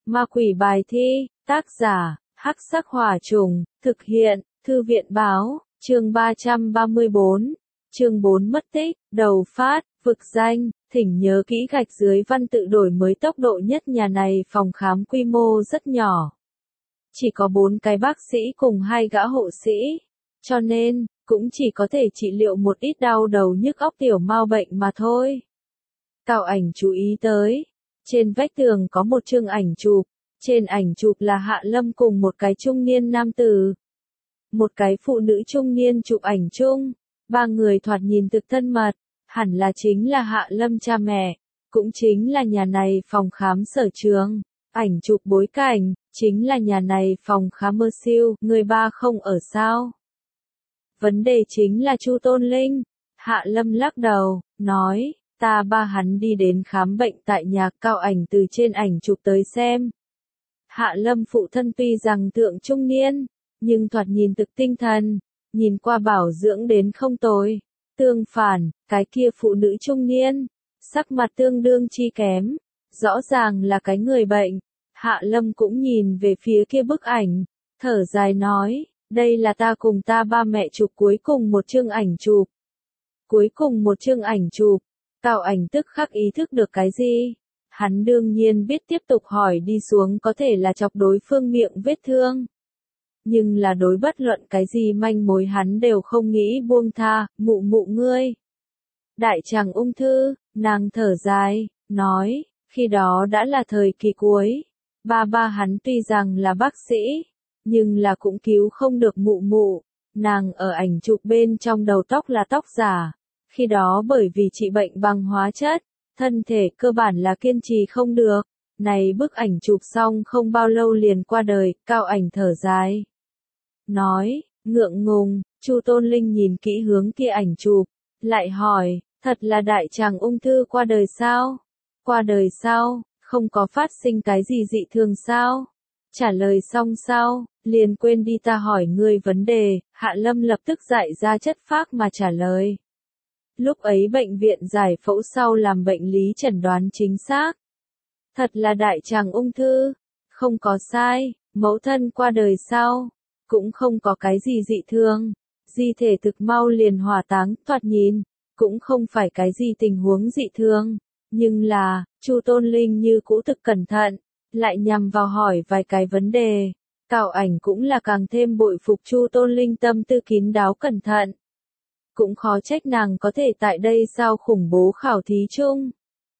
Ma quỷ bài thi, tác giả, Hắc Sắc Hỏa Trùng, thực hiện, Thư viện báo, chương 334, chương 4 mất tích, đầu phát, vực danh, thỉnh nhớ kỹ gạch dưới văn tự đổi mới tốc độ nhất. Nhà này phòng khám quy mô rất nhỏ. Chỉ có 4 cái bác sĩ cùng 2 gã hộ sĩ, cho nên, cũng chỉ có thể trị liệu một ít đau đầu nhức óc tiểu mao bệnh mà thôi. Cao Ảnh chú ý tới, trên vách tường có một chương ảnh chụp, trên ảnh chụp là Hạ Lâm cùng một cái trung niên nam tử. Một cái phụ nữ trung niên chụp ảnh chung, ba người thoạt nhìn thực thân mật, hẳn là chính là Hạ Lâm cha mẹ, cũng chính là nhà này phòng khám Sở Trường. Ảnh chụp bối cảnh, chính là nhà này phòng khám Mơ Siêu, người ba không ở sao? Vấn đề chính là Chu Tôn Linh. Hạ Lâm lắc đầu, nói, ta ba hắn đi đến khám bệnh tại nhà. Cao Ảnh từ trên ảnh chụp tới xem. Hạ Lâm phụ thân tuy rằng tượng trung niên, nhưng thoạt nhìn thực tinh thần, nhìn qua bảo dưỡng đến không tồi. Tương phản, cái kia phụ nữ trung niên, sắc mặt tương đương chi kém, rõ ràng là cái người bệnh. Hạ Lâm cũng nhìn về phía kia bức ảnh, thở dài nói, đây là ta cùng ta ba mẹ chụp cuối cùng một chương ảnh chụp. Cuối cùng một chương ảnh chụp, Cao Ảnh tức khắc ý thức được cái gì? Hắn đương nhiên biết tiếp tục hỏi đi xuống có thể là chọc đối phương miệng vết thương. Nhưng là đối bất luận cái gì manh mối hắn đều không nghĩ buông tha. Mụ mụ ngươi. Đại tràng ung thư, nàng thở dài, nói, khi đó đã là thời kỳ cuối. Ba hắn tuy rằng là bác sĩ, nhưng là cũng cứu không được mụ mụ. Nàng ở ảnh chụp bên trong đầu tóc là tóc giả. Khi đó bởi vì trị bệnh bằng hóa chất, thân thể cơ bản là kiên trì không được. Này bức ảnh chụp xong không bao lâu liền qua đời. Cao Ảnh thở dài, nói, ngượng ngùng. Chu Tôn Linh nhìn kỹ hướng kia ảnh chụp, lại hỏi, thật là đại tràng ung thư qua đời sao? Qua đời sao? Không có phát sinh cái gì dị thường sao? Trả lời xong sao, liền quên đi ta hỏi ngươi vấn đề. Hạ Lâm lập tức dạy ra chất phác mà trả lời. Lúc ấy bệnh viện giải phẫu sau làm bệnh lý chẩn đoán chính xác. Thật là đại tràng ung thư, không có sai. Mẫu thân qua đời sao? Cũng không có cái gì dị thường. Di thể thực mau liền hỏa táng, thoạt nhìn, cũng không phải cái gì tình huống dị thường. Nhưng là, Chu Tôn Linh như cũ thực cẩn thận, lại nhằm vào hỏi vài cái vấn đề. Cao Ảnh cũng là càng thêm bội phục Chu Tôn Linh tâm tư kín đáo cẩn thận. Cũng khó trách nàng có thể tại đây sao khủng bố khảo thí chung.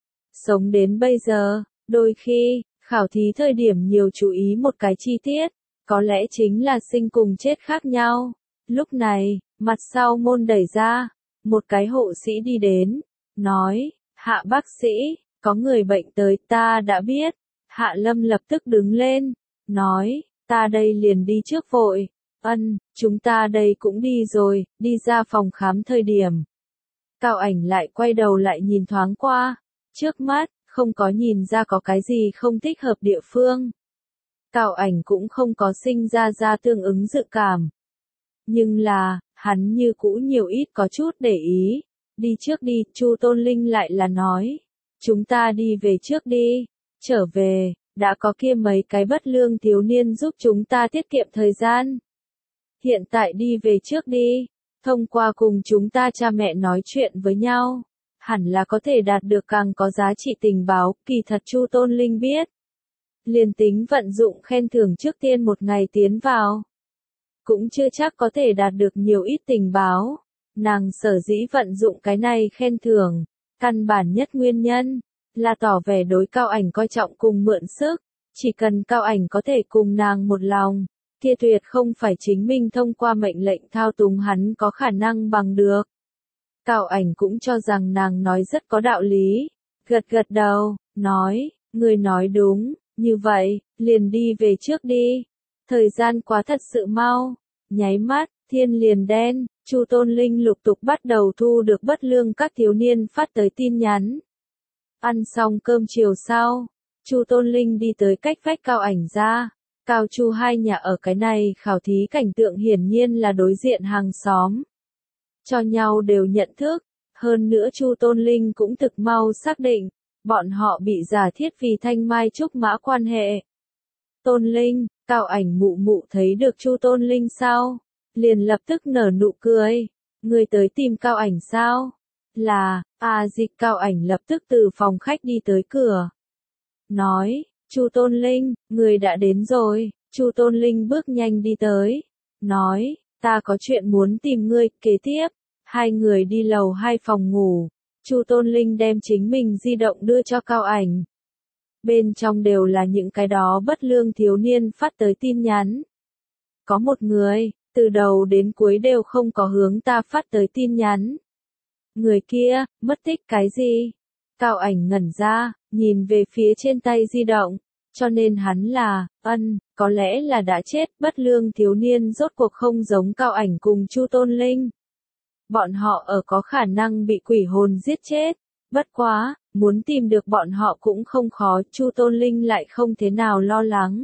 Sống đến bây giờ, đôi khi, khảo thí thời điểm nhiều chú ý một cái chi tiết, có lẽ chính là sinh cùng chết khác nhau. Lúc này, mặt sau môn đẩy ra, một cái hộ sĩ đi đến, nói, Hạ bác sĩ, có người bệnh tới, ta đã biết. Hạ Lâm lập tức đứng lên, nói, ta đây liền đi trước vội. Chúng ta đây cũng đi rồi. Đi ra phòng khám thời điểm, Cao Ảnh lại quay đầu lại nhìn thoáng qua, trước mắt, không có nhìn ra có cái gì không thích hợp địa phương. Cao Ảnh cũng không có sinh ra tương ứng dự cảm. Nhưng là, hắn như cũ nhiều ít có chút để ý. Đi trước đi. Chu Tôn Linh lại là nói, chúng ta đi về trước đi. Trở về, đã có kia mấy cái bất lương thiếu niên giúp chúng ta tiết kiệm thời gian. Hiện tại đi về trước đi. Thông qua cùng chúng ta cha mẹ nói chuyện với nhau, hẳn là có thể đạt được càng có giá trị tình báo. Kỳ thật Chu Tôn Linh biết, liền tính vận dụng khen thưởng trước tiên một ngày tiến vào, cũng chưa chắc có thể đạt được nhiều ít tình báo. Nàng sở dĩ vận dụng cái này khen thưởng, căn bản nhất nguyên nhân, là tỏ vẻ đối Cao Ảnh coi trọng cùng mượn sức. Chỉ cần Cao Ảnh có thể cùng nàng một lòng, kia tuyệt không phải chính mình thông qua mệnh lệnh thao túng hắn có khả năng bằng được. Cao Ảnh cũng cho rằng nàng nói rất có đạo lý, gật đầu, nói, người nói đúng, như vậy, liền đi về trước đi. Thời gian quá thật sự mau, nháy mắt, thiên liền đen. Chu Tôn Linh lục tục bắt đầu thu được bất lương các thiếu niên phát tới tin nhắn. Ăn xong cơm chiều sau, Chu Tôn Linh đi tới cách vách Cao Ảnh ra. Cao Chu hai nhà ở cái này khảo thí cảnh tượng hiển nhiên là đối diện hàng xóm. Cho nhau đều nhận thức, hơn nữa Chu Tôn Linh cũng thực mau xác định, bọn họ bị giả thiết vì thanh mai trúc mã quan hệ, Tôn Linh, Cao Ảnh mụ mụ thấy được Chu Tôn Linh sau, liền lập tức nở nụ cười. Người tới tìm Cao Ảnh sao? Là, Dịch Cao Ảnh lập tức từ phòng khách đi tới cửa. Nói, Chu Tôn Linh, người đã đến rồi. Chu Tôn Linh bước nhanh đi tới. Nói, ta có chuyện muốn tìm ngươi. Kế tiếp, hai người đi lầu 2 phòng ngủ. Chu Tôn Linh đem chính mình di động đưa cho Cao Ảnh. Bên trong đều là những cái đó bất lương thiếu niên phát tới tin nhắn. Có một người, từ đầu đến cuối đều không có hướng ta phát tới tin nhắn. Người kia, mất tích cái gì? Cao Ảnh ngẩn ra, nhìn về phía trên tay di động. Cho nên hắn là, có lẽ là đã chết. Bất lương thiếu niên rốt cuộc không giống Cao Ảnh cùng Chu Tôn Linh. Bọn họ có khả năng bị quỷ hồn giết chết. Bất quá, muốn tìm được bọn họ cũng không khó. Chu Tôn Linh lại không thế nào lo lắng.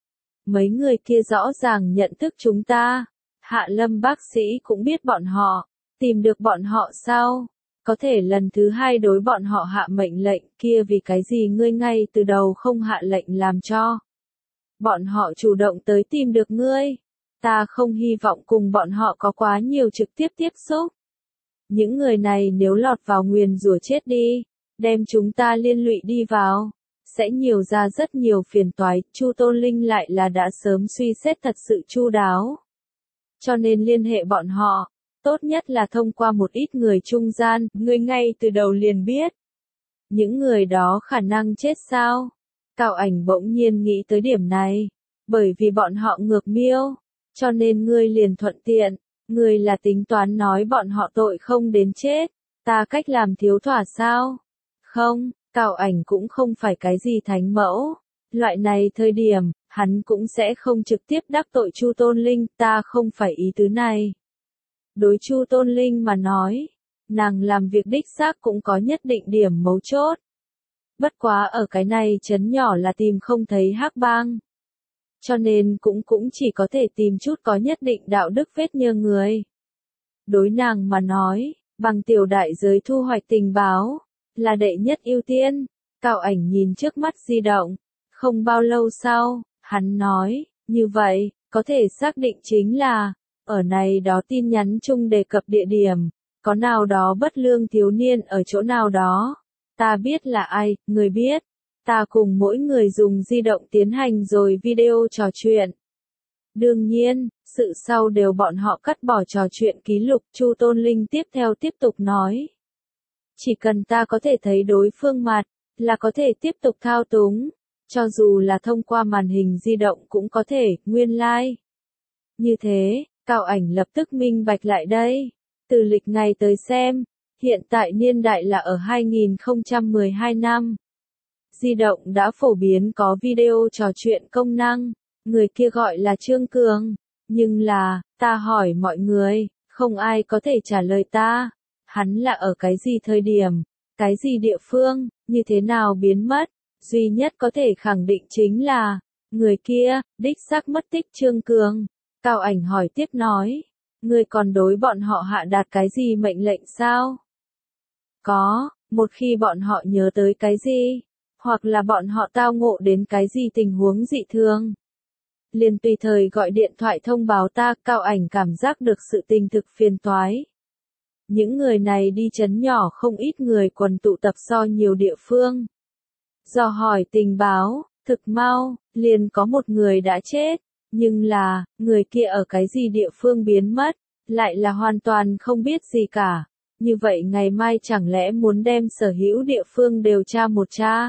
Mấy người kia rõ ràng nhận thức chúng ta. Hạ Lâm bác sĩ cũng biết bọn họ. Tìm được bọn họ sao? Có thể lần thứ 2 đối bọn họ hạ mệnh lệnh kia, vì cái gì ngươi ngay từ đầu không hạ lệnh làm cho bọn họ chủ động tới tìm được ngươi? Ta không hy vọng cùng bọn họ có quá nhiều trực tiếp tiếp xúc. Những người này nếu lọt vào nguyền rủa chết đi, đem chúng ta liên lụy đi vào, sẽ nhiều ra rất nhiều phiền toái. Chu Tôn Linh lại là đã sớm suy xét thật sự chu đáo. Cho nên liên hệ bọn họ, tốt nhất là thông qua một ít người trung gian. Ngươi ngay từ đầu liền biết những người đó khả năng chết sao? Cao Ảnh bỗng nhiên nghĩ tới điểm này. Bởi vì bọn họ ngược miêu, cho nên ngươi liền thuận tiện. Ngươi là tính toán nói bọn họ tội không đến chết. Ta cách làm thiếu thỏa sao? Không, Cao Ảnh cũng không phải cái gì thánh mẫu. Loại này thời điểm, hắn cũng sẽ không trực tiếp đắc tội Chu Tôn Linh. Ta không phải ý tứ này. Đối Chu Tôn Linh mà nói, nàng làm việc đích xác cũng có nhất định điểm mấu chốt. Bất quá ở cái này trấn nhỏ là tìm không thấy hắc bang. Cho nên cũng chỉ có thể tìm chút có nhất định đạo đức vết nhơ người. Đối nàng mà nói, bằng tiểu đại giới thu hoạch tình báo, là đệ nhất ưu tiên. Cao Ảnh nhìn trước mắt di động. Không bao lâu sau, hắn nói, như vậy, có thể xác định chính là, ở này đó tin nhắn chung đề cập địa điểm, có nào đó bất lương thiếu niên ở chỗ nào đó. Ta biết là ai, người biết. Ta cùng mỗi người dùng di động tiến hành rồi video trò chuyện. Đương nhiên, sự sau đều bọn họ cắt bỏ trò chuyện ký lục. Chu Tôn Linh tiếp tục nói. Chỉ cần ta có thể thấy đối phương mặt, là có thể tiếp tục thao túng. Cho dù là thông qua màn hình di động cũng có thể, nguyên lai. Như thế, Cao Ảnh lập tức minh bạch lại đây. Từ lịch ngày tới xem, hiện tại niên đại là ở 2012 năm. Di động đã phổ biến có video trò chuyện công năng. Người kia gọi là Trương Cường. Nhưng là, ta hỏi mọi người, không ai có thể trả lời ta. Hắn là ở cái gì thời điểm, cái gì địa phương, như thế nào biến mất. Duy nhất có thể khẳng định chính là, người kia, đích xác mất tích. Trương Cường. Cao Ảnh hỏi tiếp nói, ngươi còn đối bọn họ hạ đạt cái gì mệnh lệnh sao? Có, một khi bọn họ nhớ tới cái gì, hoặc là bọn họ tao ngộ đến cái gì tình huống dị thường, liền tùy thời gọi điện thoại thông báo ta. Cao Ảnh cảm giác được sự tình thực phiền toái. Những người này đi trấn nhỏ không ít người quần tụ tập so nhiều địa phương. Dò hỏi tình báo, thực mau, liền có một người đã chết. Nhưng là, người kia ở cái gì địa phương biến mất, lại là hoàn toàn không biết gì cả. Như vậy ngày mai chẳng lẽ muốn đem sở hữu địa phương đều tra một tra?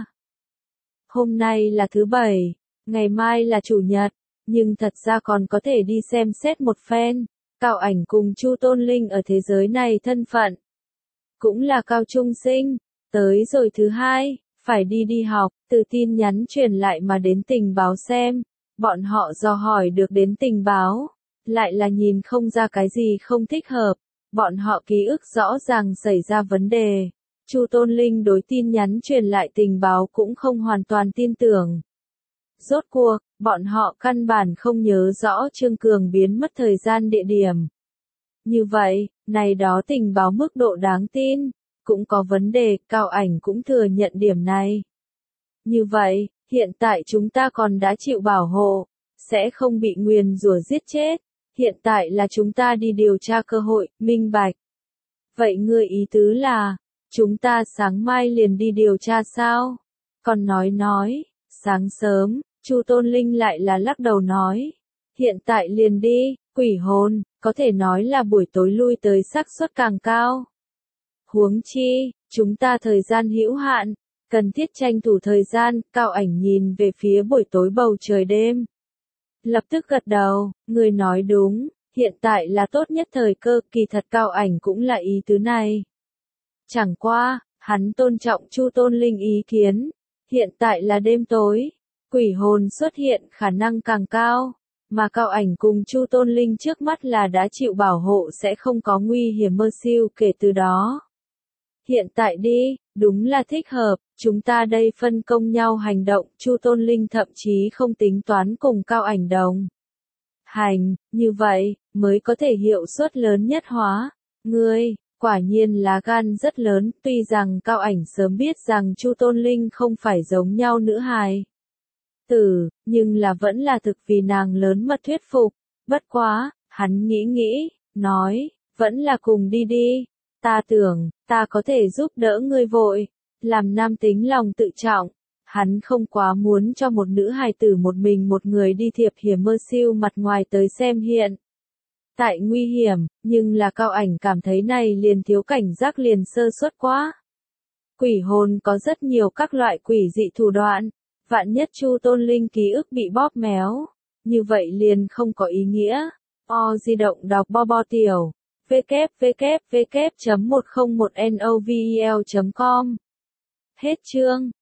Hôm nay là thứ Bảy, ngày mai là Chủ nhật, nhưng thật ra còn có thể đi xem xét một phen. Cao Ảnh cùng Chu Tôn Linh ở thế giới này thân phận cũng là cao trung sinh, tới rồi thứ 2, phải đi học. Từ tin nhắn truyền lại mà đến tình báo xem, bọn họ dò hỏi được đến tình báo, lại là nhìn không ra cái gì không thích hợp. Bọn họ ký ức rõ ràng xảy ra vấn đề. Chu Tôn Linh đối tin nhắn truyền lại tình báo cũng không hoàn toàn tin tưởng. Rốt cuộc, bọn họ căn bản không nhớ rõ Trương Cường biến mất thời gian địa điểm. Như vậy, này đó tình báo mức độ đáng tin, cũng có vấn đề. Cao Ảnh cũng thừa nhận điểm này. Như vậy, Hiện tại chúng ta còn đã chịu bảo hộ, sẽ không bị nguyền rủa giết chết. Hiện tại là chúng ta đi điều tra cơ hội, minh bạch. Vậy ngươi ý tứ là, chúng ta sáng mai liền đi điều tra sao? Còn nói, sáng sớm, Chu Tôn Linh lại là lắc đầu nói. Hiện tại liền đi, quỷ hồn, có thể nói là buổi tối lui tới xác suất càng cao. Huống chi, chúng ta thời gian hữu hạn, cần thiết tranh thủ thời gian, Cao Ảnh nhìn về phía buổi tối bầu trời đêm. Lập tức gật đầu, người nói đúng, hiện tại là tốt nhất thời cơ, kỳ thật Cao Ảnh cũng là ý tứ này. Chẳng qua, hắn tôn trọng Chu Tôn Linh ý kiến, hiện tại là đêm tối, quỷ hồn xuất hiện khả năng càng cao, mà Cao Ảnh cùng Chu Tôn Linh trước mắt là đã chịu bảo hộ sẽ không có nguy hiểm mơ siêu kể từ đó. Hiện tại đi, đúng là thích hợp, chúng ta đây phân công nhau hành động, Chu Tôn Linh thậm chí không tính toán cùng Cao Ảnh đồng hành, như vậy, mới có thể hiệu suất lớn nhất hóa. Ngươi, quả nhiên là gan rất lớn, tuy rằng Cao Ảnh sớm biết rằng Chu Tôn Linh không phải giống nhau nữ hài tử, nhưng là vẫn là thực vì nàng lớn mật thuyết phục, bất quá, hắn nghĩ, nói, vẫn là cùng đi đi, ta tưởng, ta có thể giúp đỡ ngươi vội, làm nam tính lòng tự trọng, hắn không quá muốn cho một nữ hài tử một mình một người đi thiệp hiểm mơ siêu mặt ngoài tới xem hiện. Tại nguy hiểm, nhưng là Cao Ảnh cảm thấy này liền thiếu cảnh giác liền sơ suất quá. Quỷ hồn có rất nhiều các loại quỷ dị thủ đoạn, vạn nhất Chu Tôn Linh ký ức bị bóp méo, như vậy liền không có ý nghĩa. Di động đọc bo bo tiểu, www.101novel.com. Hết chương.